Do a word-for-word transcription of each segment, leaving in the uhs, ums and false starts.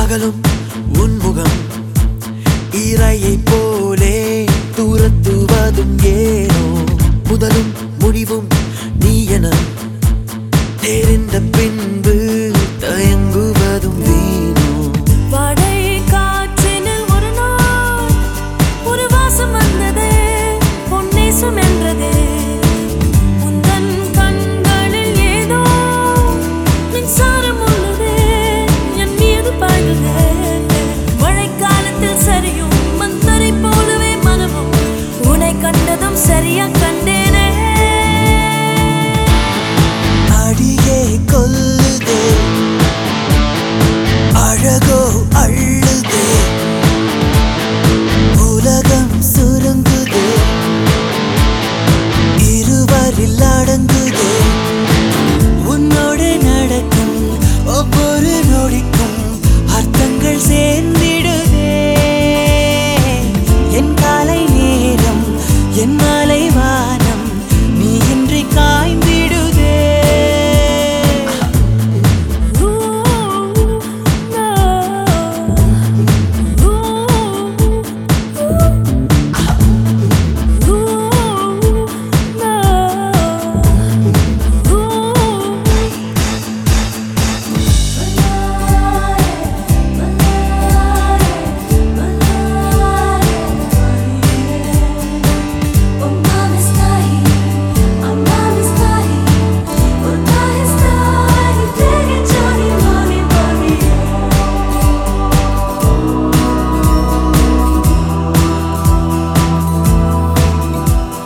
பகலும் உன்முகம் ஈரையை போலே தூரத்துவதும் ஏனோ முதலும் முடிவும் நீ என தெரிந்த பின்பு தயங்குவதும் வீணோ படை காற்றினில் ஒரு நாள் ஒரு வாசம் வந்ததே பொன்னேசம் என்றதே உந்தன் கண்களில் ஏதோ மின்சாரம் உள்ளதே என் மீது பாய்ந்ததே மழைக்காலத்தில் சரியும் மந்தரை போலவே மனமும் உன்னை கண்டதும் சரியா கண்டேனே அடியே கொல்லுதே அழகோ அள்ளுதே உலகம் சுருங்குதே இருவரில் அடங்குதே உன்னோடு நடக்கும் ஒவ்வொரு நொடிக்கும் அர்த்தங்கள் சேர்ந்திடுதே என் காலை நேரம் என் மாலை வானம் நீ இன்றி காய்ந்திடுதே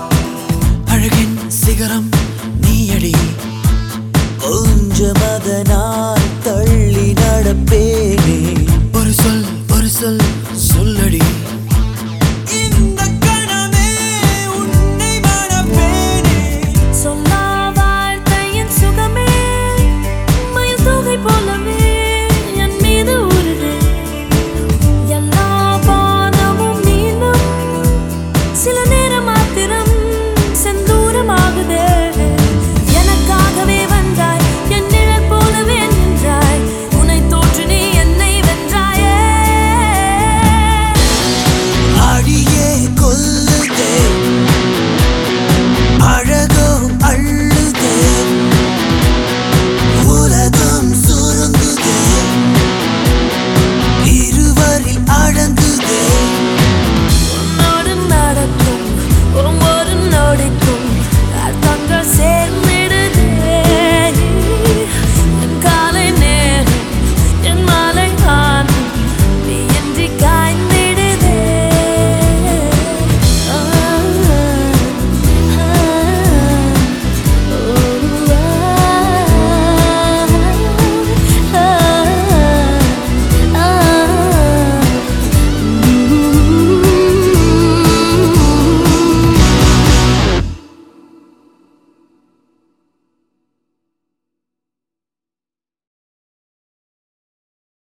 சிகரம் நீயடி கொஞ்ச மதன